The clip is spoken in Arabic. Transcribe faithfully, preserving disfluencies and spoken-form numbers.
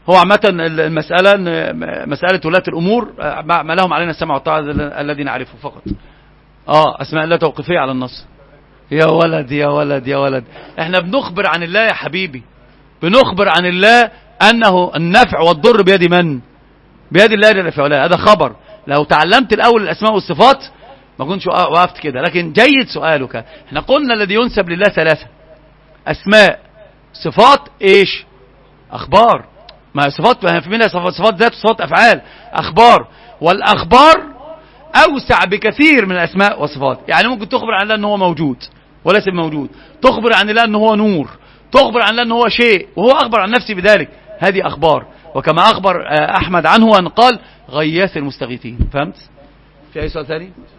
هو عامة المسألة مسألة ولاة الأمور ما لهم علينا السمع والطاعة الذي نعرفه فقط. اه اسماء الله توقيفية على النص. يا ولد يا ولد يا ولد، احنا بنخبر عن الله يا حبيبي، بنخبر عن الله أنه النفع والضر بيد من؟ بيد الله جل في علاه. هذا خبر. لو تعلمت الأول الأسماء والصفات ما كنتش وقفت كده. لكن جيد سؤالك. احنا قلنا الذي ينسب لله ثلاثة: أسماء، صفات، ايش؟ أخبار. ما صفات في منها صفات ذات وصفات أفعال. أخبار، والأخبار أوسع بكثير من الأسماء والصفات. يعني ممكن تخبر عن الله أنه هو موجود وليس موجود، تخبر عن الله أنه هو نور، تخبر عن الله أنه هو شيء وهو أخبر عن نفسه بذلك. هذه أخبار. وكما أخبر أحمد عنه أن قال: غياث المستغيثين. فهمت؟ في أي سؤال ثاني؟